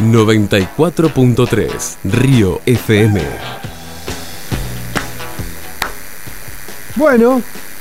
94.3 Río FM. Bueno,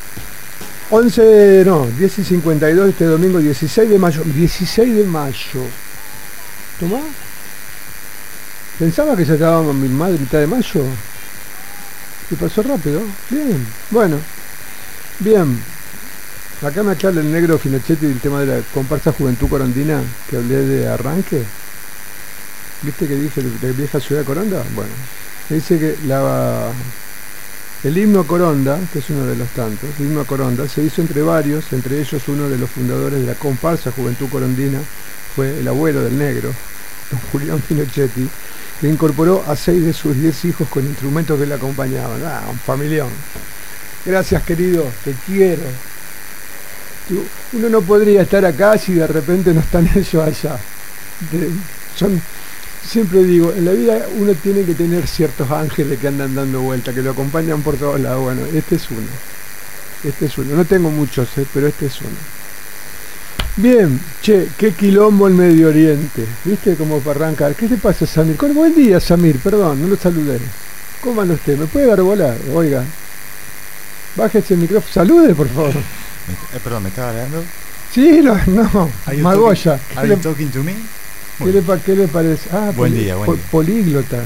10:52 este domingo, 16 de mayo. 16 de mayo. ¿Tomá? Pensaba que ya estábamos más de mitad de mayo. Y pasó rápido. Bien, bueno. Bien. Acá me aclara el negro Finochetti del tema de la comparsa Juventud Corondina, que hablé de arranque. ¿Viste que dije de vieja ciudad Coronda? Bueno, me dice que el himno Coronda, que es uno de los tantos, el himno Coronda, se hizo entre varios, entre ellos uno de los fundadores de la comparsa Juventud Corondina, fue el abuelo del negro, don Julián Finochetti, que incorporó a 6 de sus 10 hijos con instrumentos que le acompañaban. Un familión. Gracias, querido, te quiero. Uno no podría estar acá si de repente no están ellos allá. Siempre digo, en la vida uno tiene que tener ciertos ángeles que andan dando vuelta, que lo acompañan por todos lados. Bueno, este es uno. No tengo muchos, pero este es uno. Bien, che, qué quilombo el Medio Oriente. ¿Viste cómo para arrancar? ¿Qué le pasa, Samir? Buen día, Samir, perdón, no lo saludé. ¿Cómo anda usted? ¿Me puede dar bola? Oiga. Bájese el micrófono. Salude, por favor. Perdón, ¿me estaba hablando? Sí, no. Magoya. ¿Are you talking to me? ¿Qué le parece? Buen día. Políglota.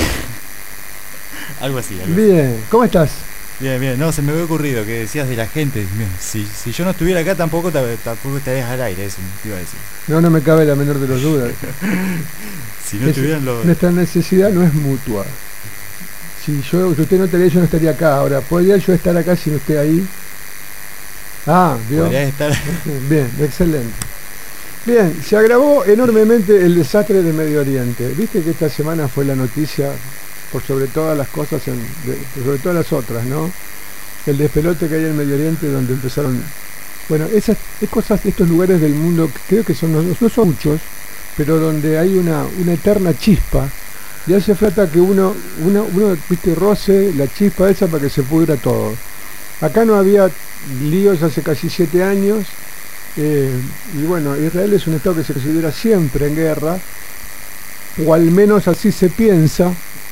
Algo así. Bien, ¿cómo estás? Bien. No, se me había ocurrido que decías de la gente. Si yo no estuviera acá tampoco estarías al aire, eso te iba a decir. No me cabe la menor de las dudas. Si no estuvieran los... Nuestra necesidad no es mutua. Si usted no estaría, yo no estaría acá. Ahora, ¿podría yo estar acá sin usted ahí? ¿vio? Podría estar... Bien, excelente. Bien, se agravó enormemente el desastre de Medio Oriente. Viste que esta semana fue la noticia, por sobre todas las cosas, sobre todas las otras, ¿no? El despelote que hay en Medio Oriente, donde empezaron... Bueno, esas cosas de estos lugares del mundo, creo que no son muchos, pero donde hay una eterna chispa, y hace falta que uno viste, roce la chispa esa para que se pudra todo. Acá no había líos hace casi 7 años, y bueno, Israel es un estado que se considera siempre en guerra, o al menos así se piensa,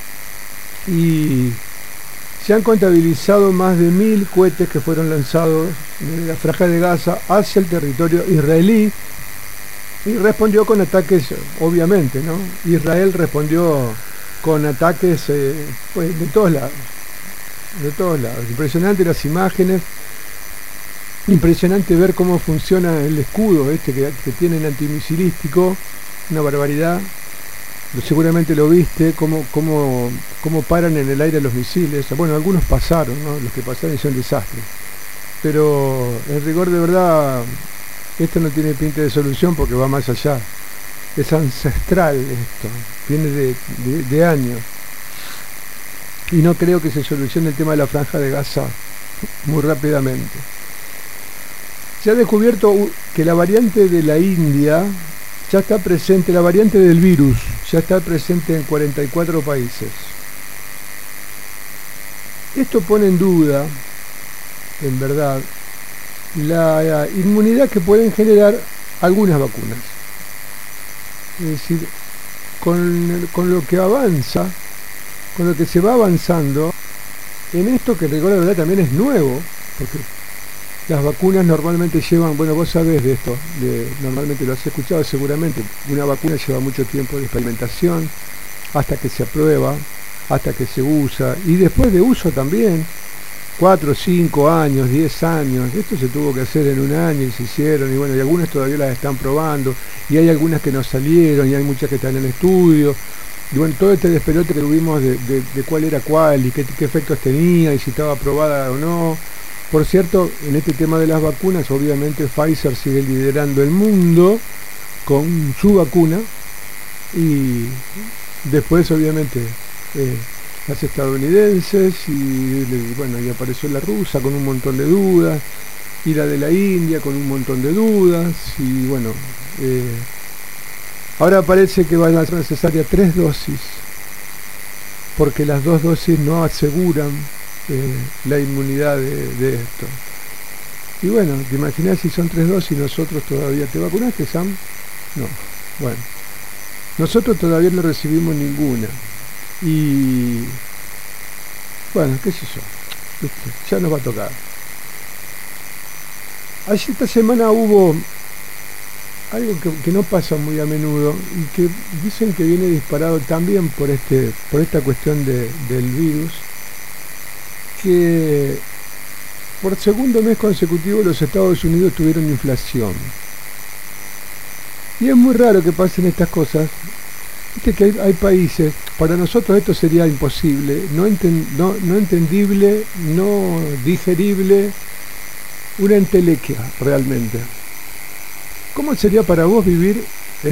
y se han contabilizado más de 1000 cohetes que fueron lanzados de la Franja de Gaza hacia el territorio israelí, y respondió con ataques, obviamente, ¿no? Israel respondió con ataques pues de todos lados. Impresionante las imágenes, impresionante ver cómo funciona el escudo que tienen antimisilístico, una barbaridad. Seguramente lo viste, cómo paran en el aire los misiles. Bueno, algunos pasaron, ¿no? Los que pasaron hicieron desastres, pero en rigor de verdad esto no tiene pinta de solución porque va más allá. Es ancestral esto, viene de años. Y no creo que se solucione el tema de la Franja de Gaza muy rápidamente. Se ha descubierto que la variante de la India ya está presente, la variante del virus ya está presente en 44 países. Esto pone en duda, en verdad, la inmunidad que pueden generar algunas vacunas. Es decir, con lo que avanza, con lo que se va avanzando en esto, que recuerda la verdad también es nuevo, porque las vacunas normalmente llevan, bueno, vos sabés de esto, normalmente lo has escuchado seguramente, una vacuna lleva mucho tiempo de experimentación, hasta que se aprueba, hasta que se usa, y después de uso también, 4, 5 años, 10 años, esto se tuvo que hacer en un año y se hicieron, y bueno, y algunas todavía las están probando, y hay algunas que no salieron, y hay muchas que están en estudio, y bueno, todo este despelote que tuvimos de cuál era cuál, y qué efectos tenía, y si estaba aprobada o no. Por cierto, en este tema de las vacunas, obviamente Pfizer sigue liderando el mundo con su vacuna, y después obviamente las estadounidenses, y bueno, y apareció la rusa con un montón de dudas, y la de la India con un montón de dudas, y bueno, ahora parece que van a ser necesarias 3 dosis, porque las 2 dosis no aseguran la inmunidad de esto. Y bueno, te imaginas si son 3 dosis y nosotros todavía... ¿Te vacunaste, Sam? No. Bueno, Nosotros todavía no recibimos ninguna. Y bueno, qué sé yo, ¿viste? Ya nos va a tocar. Allí esta semana hubo algo que no pasa muy a menudo y que dicen que viene disparado también por esta cuestión del virus, que por segundo mes consecutivo los Estados Unidos tuvieron inflación. Y es muy raro que pasen estas cosas. Viste que hay países, para nosotros esto sería imposible, no entendible, no digerible, una entelequia realmente. ¿Cómo sería para vos vivir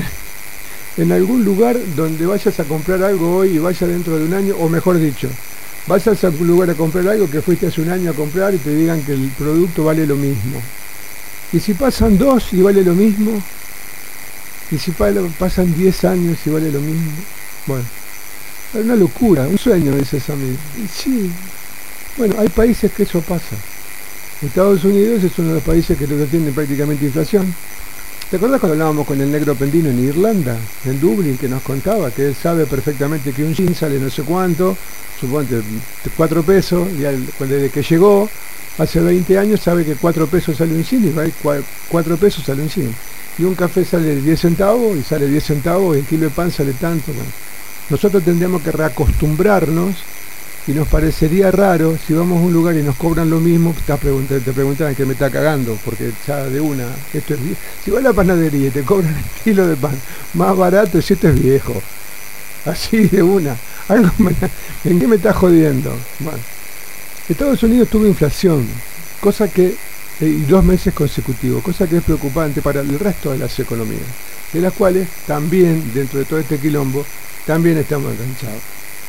en algún lugar donde vayas a comprar algo hoy y vaya dentro de un año, o mejor dicho, vayas a un lugar a comprar algo que fuiste hace un año a comprar y te digan que el producto vale lo mismo? Y si pasan 2 y vale lo mismo, y si pasan 10 años y vale lo mismo, bueno, es una locura, un sueño, dices a mí. Y sí, bueno, hay países que eso pasa. Estados Unidos es uno de los países que no tiene prácticamente inflación. ¿Te acuerdas cuando hablábamos con el negro Pendino en Irlanda, en Dublín, que nos contaba que él sabe perfectamente que un gin sale no sé cuánto, suponte 4 pesos, y desde que llegó, hace 20 años, sabe que 4 pesos sale un gin, y va 4 pesos sale un gin. Y un café sale 10 centavos, y sale 10 centavos, y el kilo de pan sale tanto. Bueno, nosotros tendríamos que reacostumbrarnos, y nos parecería raro si vamos a un lugar y nos cobran lo mismo. Te preguntaban que me está cagando, porque ya de una, esto es viejo. Si vas a la panadería y te cobran el kilo de pan más barato, si esto es viejo, así de una, ¿en qué me está jodiendo? Bueno, Estados Unidos tuvo inflación, cosa que, y 2 meses consecutivos, cosa que es preocupante para el resto de las economías, de las cuales también, dentro de todo este quilombo, también estamos enganchados.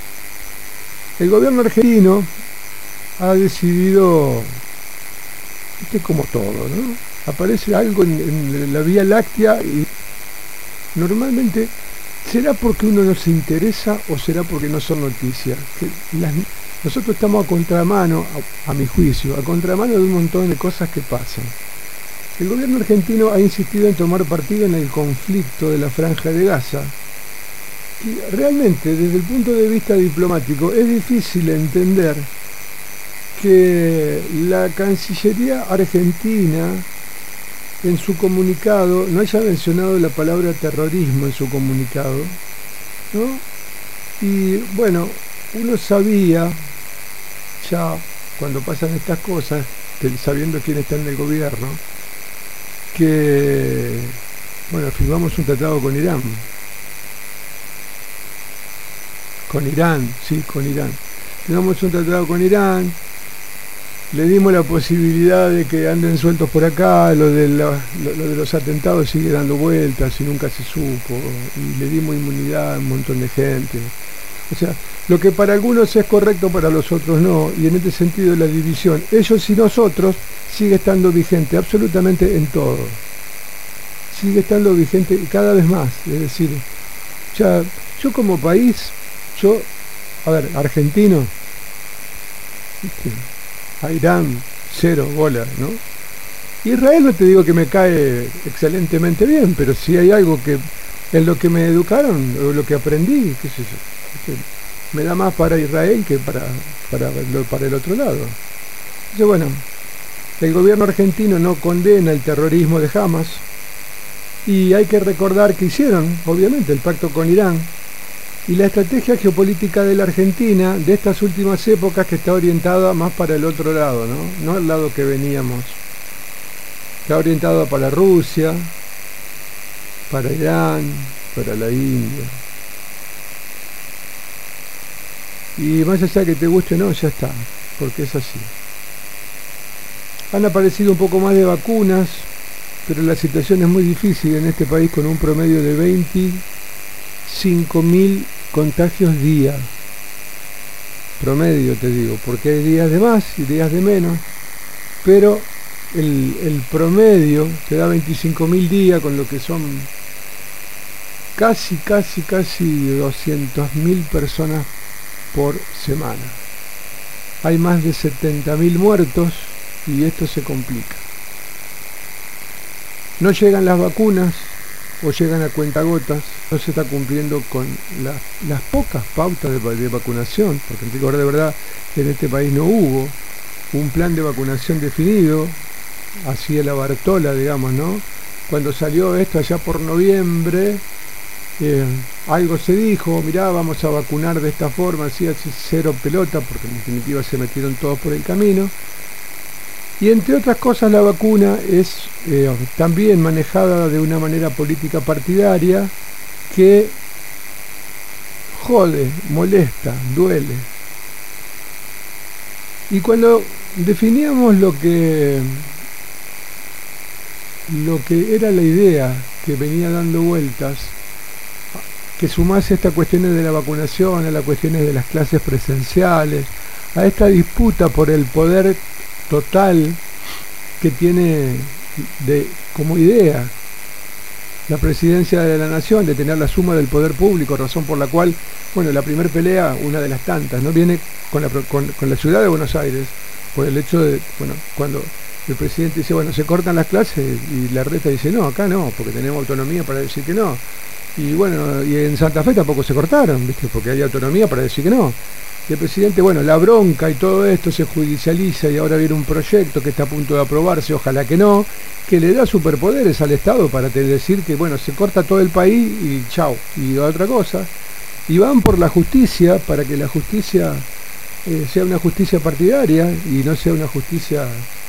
El gobierno argentino ha decidido, como todo, ¿no? Aparece algo en la Vía Láctea y normalmente, ¿será porque uno no se interesa o será porque no son noticias? Nosotros estamos a contramano, a mi juicio, a contramano de un montón de cosas que pasan. El gobierno argentino ha insistido en tomar partido en el conflicto de la Franja de Gaza. Y realmente, desde el punto de vista diplomático, es difícil entender que la Cancillería argentina en su comunicado no haya mencionado la palabra terrorismo en su comunicado, ¿no? Y bueno, uno sabía ya cuando pasan estas cosas, sabiendo quién está en el gobierno, que bueno, firmamos un tratado con Irán. Con Irán. Firmamos un tratado con Irán, le dimos la posibilidad de que anden sueltos por acá, lo de los atentados sigue dando vueltas y nunca se supo, y le dimos inmunidad a un montón de gente. O sea, lo que para algunos es correcto, para los otros no, y en este sentido la división, ellos y nosotros, sigue estando vigente absolutamente en todo. Sigue estando vigente y cada vez más, es decir, ya yo como país, argentino, ¿viste? A Irán, 0 bolas, ¿no? Israel no te digo que me cae excelentemente bien, pero si hay algo que en lo que me educaron, o lo que aprendí, qué sé yo, me da más para Israel que para el otro lado. Entonces, bueno, el gobierno argentino no condena el terrorismo de Hamas, y hay que recordar que hicieron, obviamente, el pacto con Irán, y la estrategia geopolítica de la Argentina de estas últimas épocas, que está orientada más para el otro lado, no al lado que veníamos. Está orientada para Rusia, para Irán, para la India. Y más allá que te guste o no, ya está, porque es así. Han aparecido un poco más de vacunas, pero la situación es muy difícil en este país, con un promedio de 25.000 contagios día. Promedio, te digo, porque hay días de más y días de menos, pero el promedio te da 25.000 días, con lo que son casi 200.000 personas por semana. Hay más de 70.000 muertos y esto se complica. No llegan las vacunas, o llegan a cuentagotas, no se está cumpliendo con las pocas pautas de vacunación, porque en rigor de verdad en este país no hubo un plan de vacunación definido, así la Bartola, digamos, ¿no? Cuando salió esto allá por noviembre, algo se dijo, mirá, vamos a vacunar de esta forma, así cero pelota, porque en definitiva se metieron todos por el camino. Y entre otras cosas la vacuna es también manejada de una manera política partidaria que jode, molesta, duele. Y cuando definíamos lo que era la idea que venía dando vueltas, que sumase estas cuestiones de la vacunación, a las cuestiones de las clases presenciales, a esta disputa por el poder total que tiene como idea la presidencia de la nación, de tener la suma del poder público, razón por la cual, bueno, la primer pelea, una de las tantas, no viene con la ciudad de Buenos Aires, por el hecho de, bueno, cuando el presidente dice, bueno, se cortan las clases, y la reta dice, no, acá no, porque tenemos autonomía para decir que no. Y bueno, y en Santa Fe tampoco se cortaron, ¿viste? Porque hay autonomía para decir que no. Y el presidente, bueno, la bronca y todo esto se judicializa y ahora viene un proyecto que está a punto de aprobarse, ojalá que no, que le da superpoderes al Estado para decir que, bueno, se corta todo el país y chao, y otra cosa. Y van por la justicia para que la justicia sea una justicia partidaria y no sea una justicia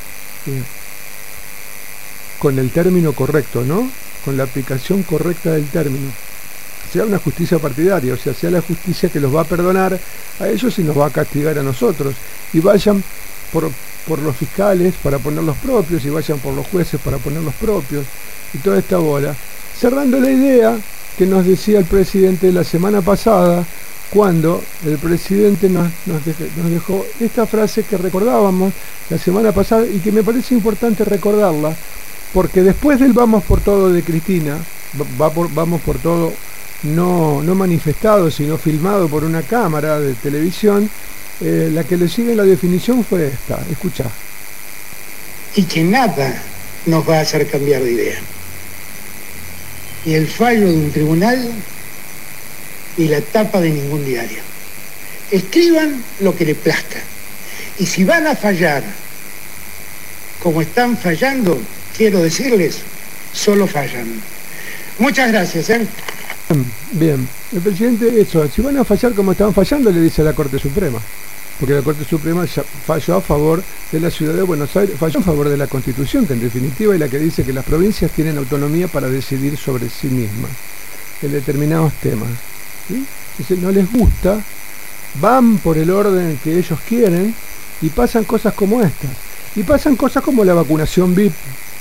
con el término correcto, ¿no? Con la aplicación correcta del término. Sea una justicia partidaria, o sea, sea la justicia que los va a perdonar a ellos y nos va a castigar a nosotros. Y vayan por los fiscales para poner los propios, y vayan por los jueces para poner los propios, y toda esta bola. Cerrando la idea que nos decía el presidente la semana pasada, cuando el presidente nos dejó esta frase que recordábamos la semana pasada y que me parece importante recordarla, porque después del vamos por todo de Cristina, vamos por todo no manifestado, sino filmado por una cámara de televisión, la que le sigue la definición fue esta, escuchá. Y que nada nos va a hacer cambiar de idea. Ni el fallo de un tribunal, ni la tapa de ningún diario. Escriban lo que les plazca. Y si van a fallar como están fallando, quiero decirles, solo fallan. Muchas gracias. Bien, el presidente, eso, si van a fallar como estaban fallando, le dice a la Corte Suprema, porque la Corte Suprema ya falló a favor de la ciudad de Buenos Aires, falló a favor de la Constitución, que en definitiva es la que dice que las provincias tienen autonomía para decidir sobre sí mismas en determinados temas, ¿sí? Entonces no les gusta, van por el orden que ellos quieren y pasan cosas como estas, y pasan cosas como la vacunación VIP,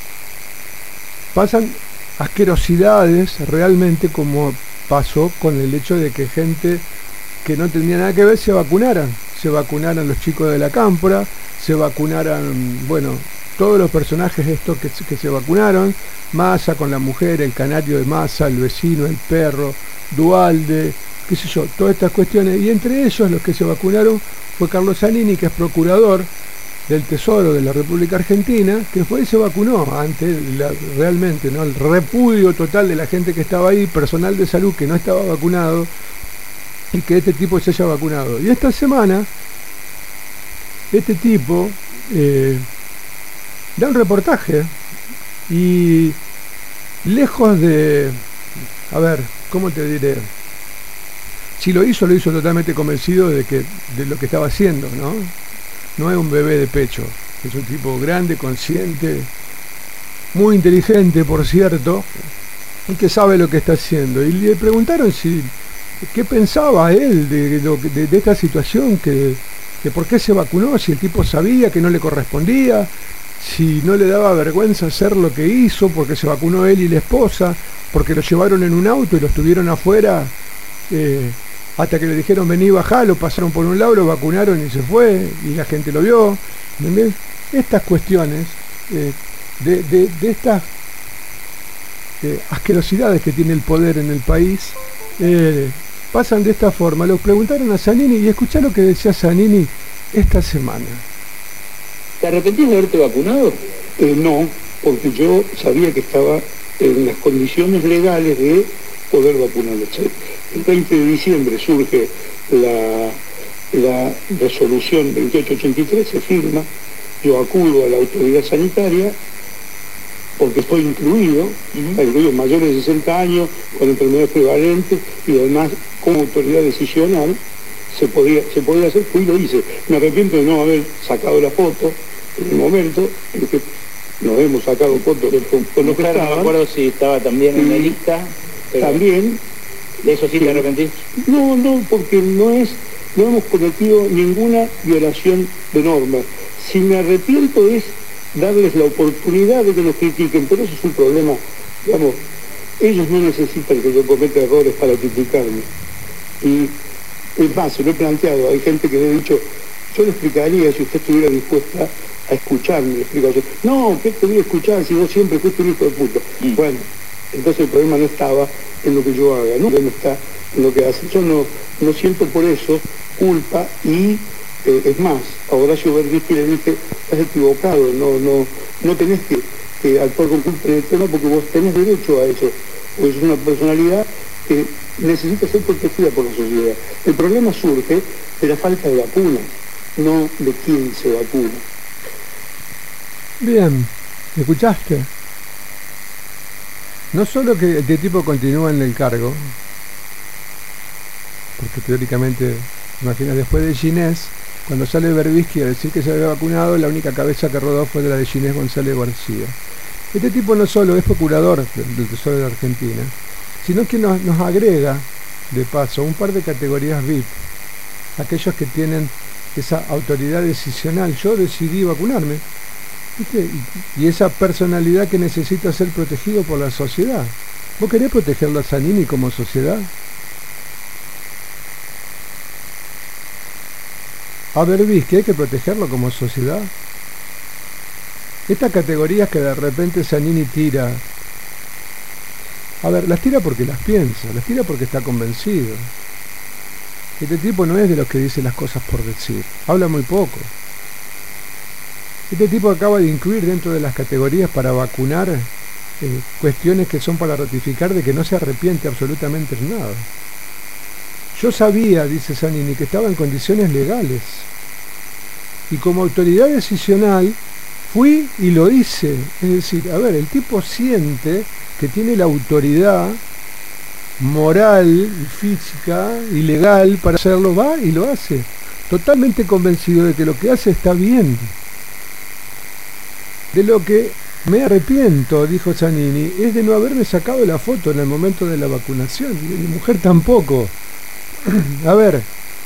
pasan asquerosidades realmente, como pasó con el hecho de que gente que no tenía nada que ver se vacunaran los chicos de la Cámpora, se vacunaran, bueno, todos los personajes estos que se vacunaron, Massa con la mujer, el canario de Massa, el vecino, el perro, Duhalde, qué sé yo, todas estas cuestiones, y entre ellos los que se vacunaron fue Carlos Zanini, que es procurador del Tesoro de la República Argentina, que fue y se vacunó ante realmente, ¿no?, el repudio total de la gente que estaba ahí, personal de salud que no estaba vacunado, y que este tipo se haya vacunado. Y esta semana este tipo da un reportaje y lejos de, a ver, ¿cómo te diré? Si lo hizo totalmente convencido de lo que estaba haciendo, ¿no? No es un bebé de pecho, es un tipo grande, consciente, muy inteligente, por cierto, y que sabe lo que está haciendo. Y le preguntaron qué pensaba él de esta situación, que por qué se vacunó, si el tipo sabía que no le correspondía, si no le daba vergüenza hacer lo que hizo, porque se vacunó él y la esposa, porque lo llevaron en un auto y lo estuvieron afuera, hasta que le dijeron vení, bajá, lo pasaron por un lado, lo vacunaron y se fue, y la gente lo vio. ¿Entendés? Estas cuestiones de estas asquerosidades que tiene el poder en el país pasan de esta forma. Lo preguntaron a Zanini y escuchá lo que decía Zanini esta semana. ¿Te arrepentís de haberte vacunado? No, porque yo sabía que estaba en las condiciones legales de poder vacunarlos. El 20 de diciembre surge la resolución 2883, se firma, yo acudo a la autoridad sanitaria porque estoy incluido, incluido mayores de 60 años, con enfermedades prevalentes y además como autoridad decisional se podía hacer, fui y lo hice. Me arrepiento de no haber sacado la foto en el momento en que nos hemos sacado fotos con los que estaban. No recuerdo si estaba también en la lista. También. ¿De eso sí te arrepentís? No, porque no hemos cometido ninguna violación de normas. Si me arrepiento es darles la oportunidad de que nos critiquen, pero eso es un problema, digamos, ellos no necesitan que yo cometa errores para criticarme. Y es más, se lo he planteado, hay gente que le he dicho, yo le explicaría si usted estuviera dispuesta a escucharme, le explico yo, no, ¿qué te voy a escuchar si vos siempre fuiste un hijo de puta? Bueno, entonces el problema no estaba en lo que yo haga, ¿no? El problema está en lo que hace. Yo no siento por eso culpa y es más, a Horacio Berbisky le dije, estás equivocado, no tenés que actuar con culpa en el tema porque vos tenés derecho a eso, porque sos una personalidad que necesita ser protegida por la sociedad. El problema surge de la falta de vacunas, no de quién se vacuna. Bien, ¿escuchaste? No solo que este tipo continúa en el cargo, porque teóricamente, imagina, después de Ginés, cuando sale Berbisky a decir que se había vacunado, la única cabeza que rodó fue de la de Ginés González García. Este tipo no solo es procurador del Tesoro de Argentina, sino que nos agrega, de paso, un par de categorías VIP, aquellos que tienen esa autoridad decisional. Yo decidí vacunarme, ¿viste? Y esa personalidad que necesita ser protegido por la sociedad. ¿Vos querés protegerlo a Zanini como sociedad? A Berbisky hay que protegerlo como sociedad. Estas categorías que de repente Zanini tira, a ver, las tira porque las piensa, las tira porque está convencido. Este tipo no es de los que dice las cosas por decir, habla muy poco. Este tipo acaba de incluir dentro de las categorías para vacunar cuestiones que son para ratificar de que no se arrepiente absolutamente de nada. Yo sabía, dice Zanini, que estaba en condiciones legales. Y como autoridad decisional fui y lo hice. Es decir, a ver, el tipo siente que tiene la autoridad moral, física y legal para hacerlo, va y lo hace. Totalmente convencido de que lo que hace está bien. De lo que me arrepiento, dijo Zanini, es de no haberme sacado la foto en el momento de la vacunación. Y mi mujer tampoco. A ver,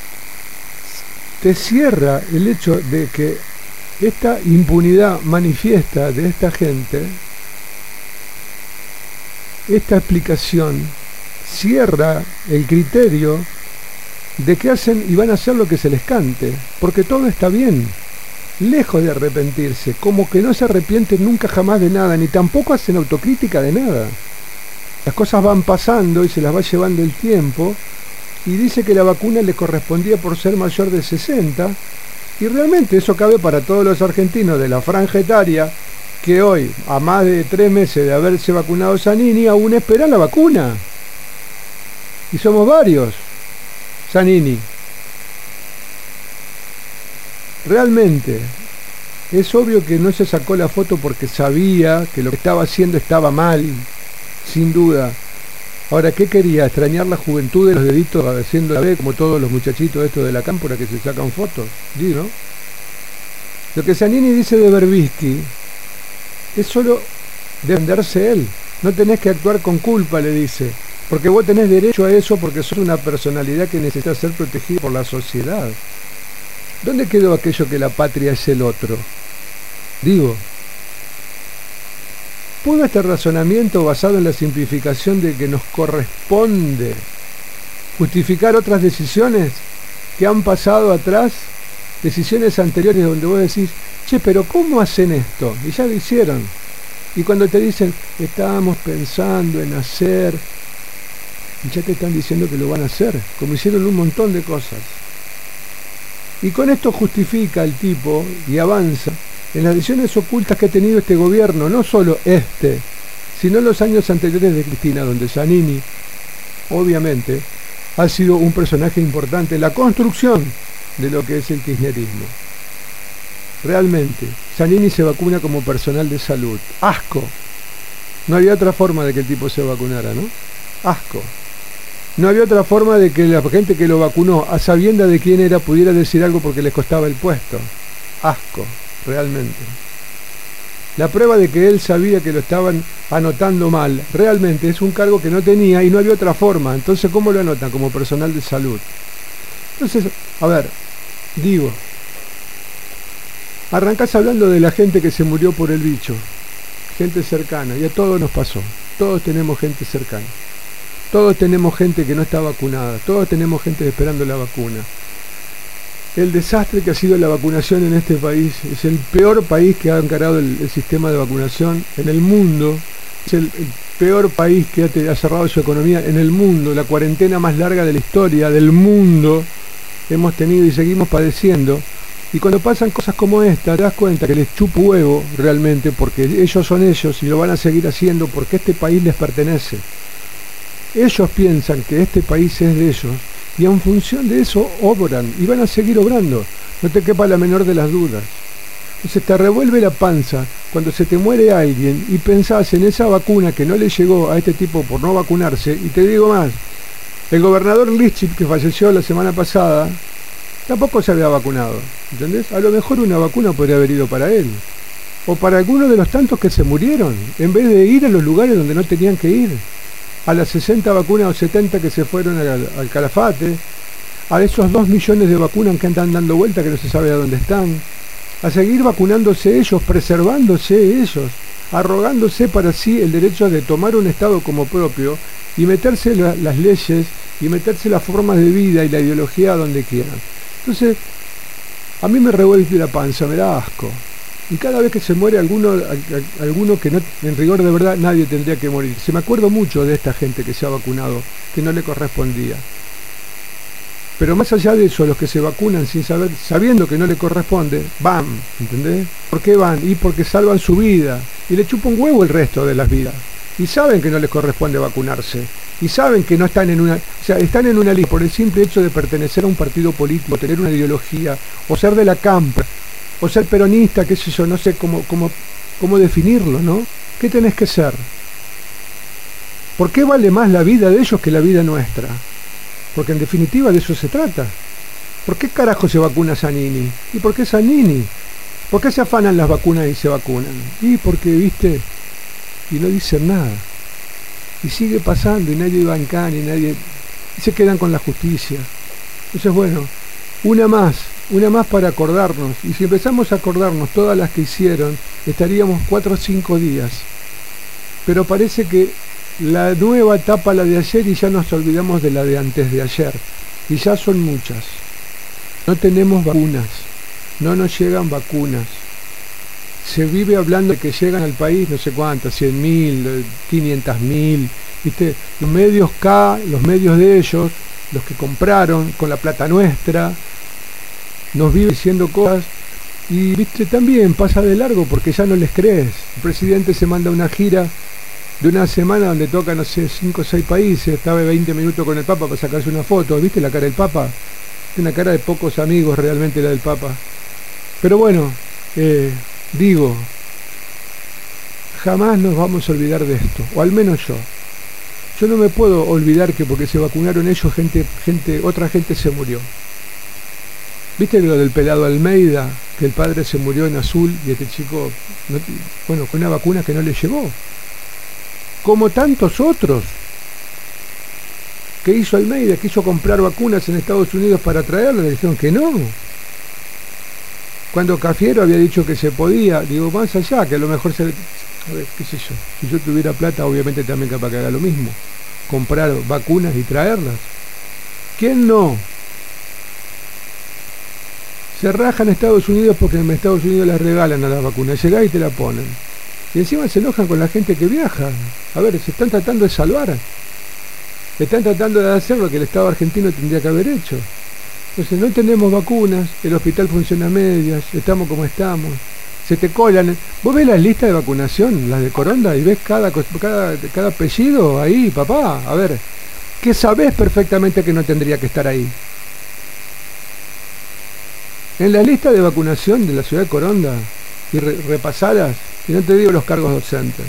te cierra el hecho de que esta impunidad manifiesta de esta gente, esta explicación cierra el criterio de que hacen y van a hacer lo que se les cante, porque todo está bien, lejos de arrepentirse, como que no se arrepienten nunca jamás de nada, ni tampoco hacen autocrítica de nada. Las cosas van pasando y se las va llevando el tiempo, y dice que la vacuna le correspondía por ser mayor de 60, y realmente eso cabe para todos los argentinos de la franja etaria que hoy, a más de 3 meses de haberse vacunado Zanini, aún esperan la vacuna. Y somos varios, Zanini. Realmente, es obvio que no se sacó la foto porque sabía que lo que estaba haciendo estaba mal, sin duda. Ahora, ¿qué quería? ¿Extrañar la juventud de los deditos haciendo la B como todos los muchachitos estos de la cámpora que se sacan fotos? ¿Sí, no? Lo que Zanini dice de Berbisky es solo defenderse él. No tenés que actuar con culpa, le dice, porque vos tenés derecho a eso porque sos una personalidad que necesita ser protegida por la sociedad. ¿Dónde quedó aquello que la patria es el otro? Digo, ¿pudo este razonamiento basado en la simplificación de que nos corresponde justificar otras decisiones que han pasado atrás, decisiones anteriores donde vos decís, che, pero ¿cómo hacen esto? Y ya lo hicieron. Y cuando te dicen, estábamos pensando en hacer, y ya te están diciendo que lo van a hacer, como hicieron un montón de cosas. Y con esto justifica el tipo y avanza en las decisiones ocultas que ha tenido este gobierno, no solo este, sino en los años anteriores de Cristina, donde Giannini, obviamente, ha sido un personaje importante en la construcción de lo que es el kirchnerismo. Realmente, Giannini se vacuna como personal de salud. ¡Asco! No había otra forma de que el tipo se vacunara, ¿no? ¡Asco! No había otra forma de que la gente que lo vacunó, a sabienda de quién era, pudiera decir algo porque les costaba el puesto. ¡Asco! Realmente. La prueba de que él sabía que lo estaban anotando mal, realmente es un cargo que no tenía y no había otra forma. Entonces, ¿cómo lo anotan? Como personal de salud. Entonces, a ver, digo, arrancás hablando de la gente que se murió por el bicho, gente cercana, y a todos nos pasó. Todos tenemos gente cercana. Todos tenemos gente que no está vacunada. Todos tenemos gente esperando la vacuna. El desastre que ha sido la vacunación en este país es el peor país que ha encarado el sistema de vacunación en el mundo. Es el peor país que ha cerrado su economía en el mundo. La cuarentena más larga de la historia del mundo hemos tenido y seguimos padeciendo. Y cuando pasan cosas como esta, te das cuenta que les chupa huevo realmente, porque ellos son ellos y lo van a seguir haciendo porque este país les pertenece. Ellos piensan que este país es de ellos y en función de eso obran y van a seguir obrando, no te quepa la menor de las dudas. Entonces te revuelve la panza cuando se te muere alguien y pensás en esa vacuna que no le llegó a este tipo por no vacunarse. Y te digo más, el gobernador Lischip, que falleció la semana pasada, tampoco se había vacunado, ¿entendés? A lo mejor una vacuna podría haber ido para él, o para alguno de los tantos que se murieron, en vez de ir a los lugares donde no tenían que ir, a las 60 vacunas o 70 que se fueron al Calafate, a esos 2 millones de vacunas que andan dando vuelta que no se sabe a dónde están, a seguir vacunándose ellos, preservándose ellos, arrogándose para sí el derecho de tomar un Estado como propio y meterse las leyes y meterse las formas de vida y la ideología donde quieran. Entonces, a mí me revuelve la panza, me da asco. Y cada vez que se muere alguno que no, en rigor de verdad nadie tendría que morir. Se me acuerdo mucho de esta gente que se ha vacunado, que no le correspondía. Pero más allá de eso, los que se vacunan sin saber, sabiendo que no le corresponde, van, ¿entendés? ¿Por qué van? Y porque salvan su vida. Y le chupa un huevo el resto de las vidas. Y saben que no les corresponde vacunarse. Y saben que no están en una... O sea, están en una lista por el simple hecho de pertenecer a un partido político, tener una ideología, o ser de la campa, o ser peronista, qué sé yo, no sé cómo definirlo, ¿no? ¿Qué tenés que ser? ¿Por qué vale más la vida de ellos que la vida nuestra? Porque en definitiva de eso se trata. ¿Por qué carajo se vacuna Giannini? ¿Y por qué Giannini? ¿Por qué se afanan las vacunas y se vacunan? Y porque, viste, y no dicen nada. Y sigue pasando y nadie banca ni nadie... Y se quedan con la justicia. Entonces, bueno, una más para acordarnos. Y si empezamos a acordarnos todas las que hicieron, estaríamos 4 o 5 días. Pero parece que la nueva etapa, la de ayer, y ya nos olvidamos de la de antes de ayer. Y ya son muchas. No tenemos vacunas. No nos llegan vacunas. Se vive hablando de que llegan al país no sé cuántas, 100.000, 500.000, ¿viste? Los medios los medios de ellos, los que compraron con la plata nuestra, nos viven diciendo cosas y, ¿viste? También pasa de largo porque ya no les crees. El presidente se manda una gira de una semana donde toca, no sé, 5 o 6 países, estaba 20 minutos con el Papa para sacarse una foto. ¿Viste la cara del Papa? Una cara de pocos amigos realmente la del Papa. Pero bueno, digo, jamás nos vamos a olvidar de esto, o al menos yo. Yo no me puedo olvidar que porque se vacunaron ellos, otra gente se murió. ¿Viste lo del pelado Almeida? Que el padre se murió en azul y este chico, con una vacuna que no le llegó. Como tantos otros. ¿Qué hizo Almeida? Quiso comprar vacunas en Estados Unidos para traerlas, le dijeron que no. Cuando Cafiero había dicho que se podía, digo, más allá, que a lo mejor a ver, qué sé yo, si yo tuviera plata, obviamente también capaz que haga lo mismo, comprar vacunas y traerlas. ¿Quién no? Se rajan Estados Unidos porque en Estados Unidos las regalan a las vacunas, llegás y te la ponen. Y encima se enojan con la gente que viaja. A ver, se están tratando de salvar. Están tratando de hacer lo que el Estado argentino tendría que haber hecho. Entonces no tenemos vacunas, el hospital funciona a medias, estamos como estamos. se te colan. Vos ves las listas de vacunación, las de Coronda, y ves cada apellido ahí, papá. A ver, que sabés perfectamente que no tendría que estar ahí. En la lista de vacunación de la ciudad de Coronda, y repasalas, y no te digo los cargos docentes.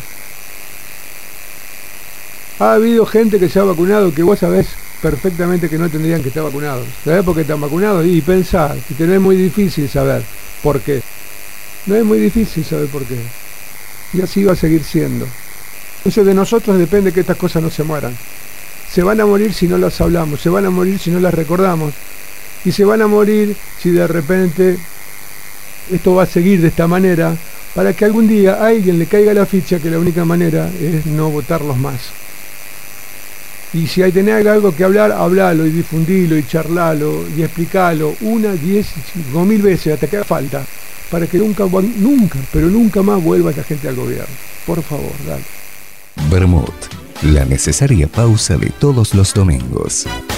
Ha habido gente que se ha vacunado que vos sabés perfectamente que no tendrían que estar vacunados. ¿Sabés por qué están vacunados? Y pensá, que no es muy difícil saber por qué. No es muy difícil saber por qué. Y así va a seguir siendo. Entonces de nosotros depende que estas cosas no se mueran. Se van a morir si no las hablamos, se van a morir si no las recordamos. Y se van a morir si de repente esto va a seguir de esta manera, para que algún día a alguien le caiga la ficha que la única manera es no votarlos más. Y si hay tener algo que hablar, hablalo y difundilo y charlalo y explicalo 1, 10, 5.000 veces hasta que haga falta, para que nunca, pero nunca más vuelva esta gente al gobierno. Por favor, dale. Vermut, la necesaria pausa de todos los domingos.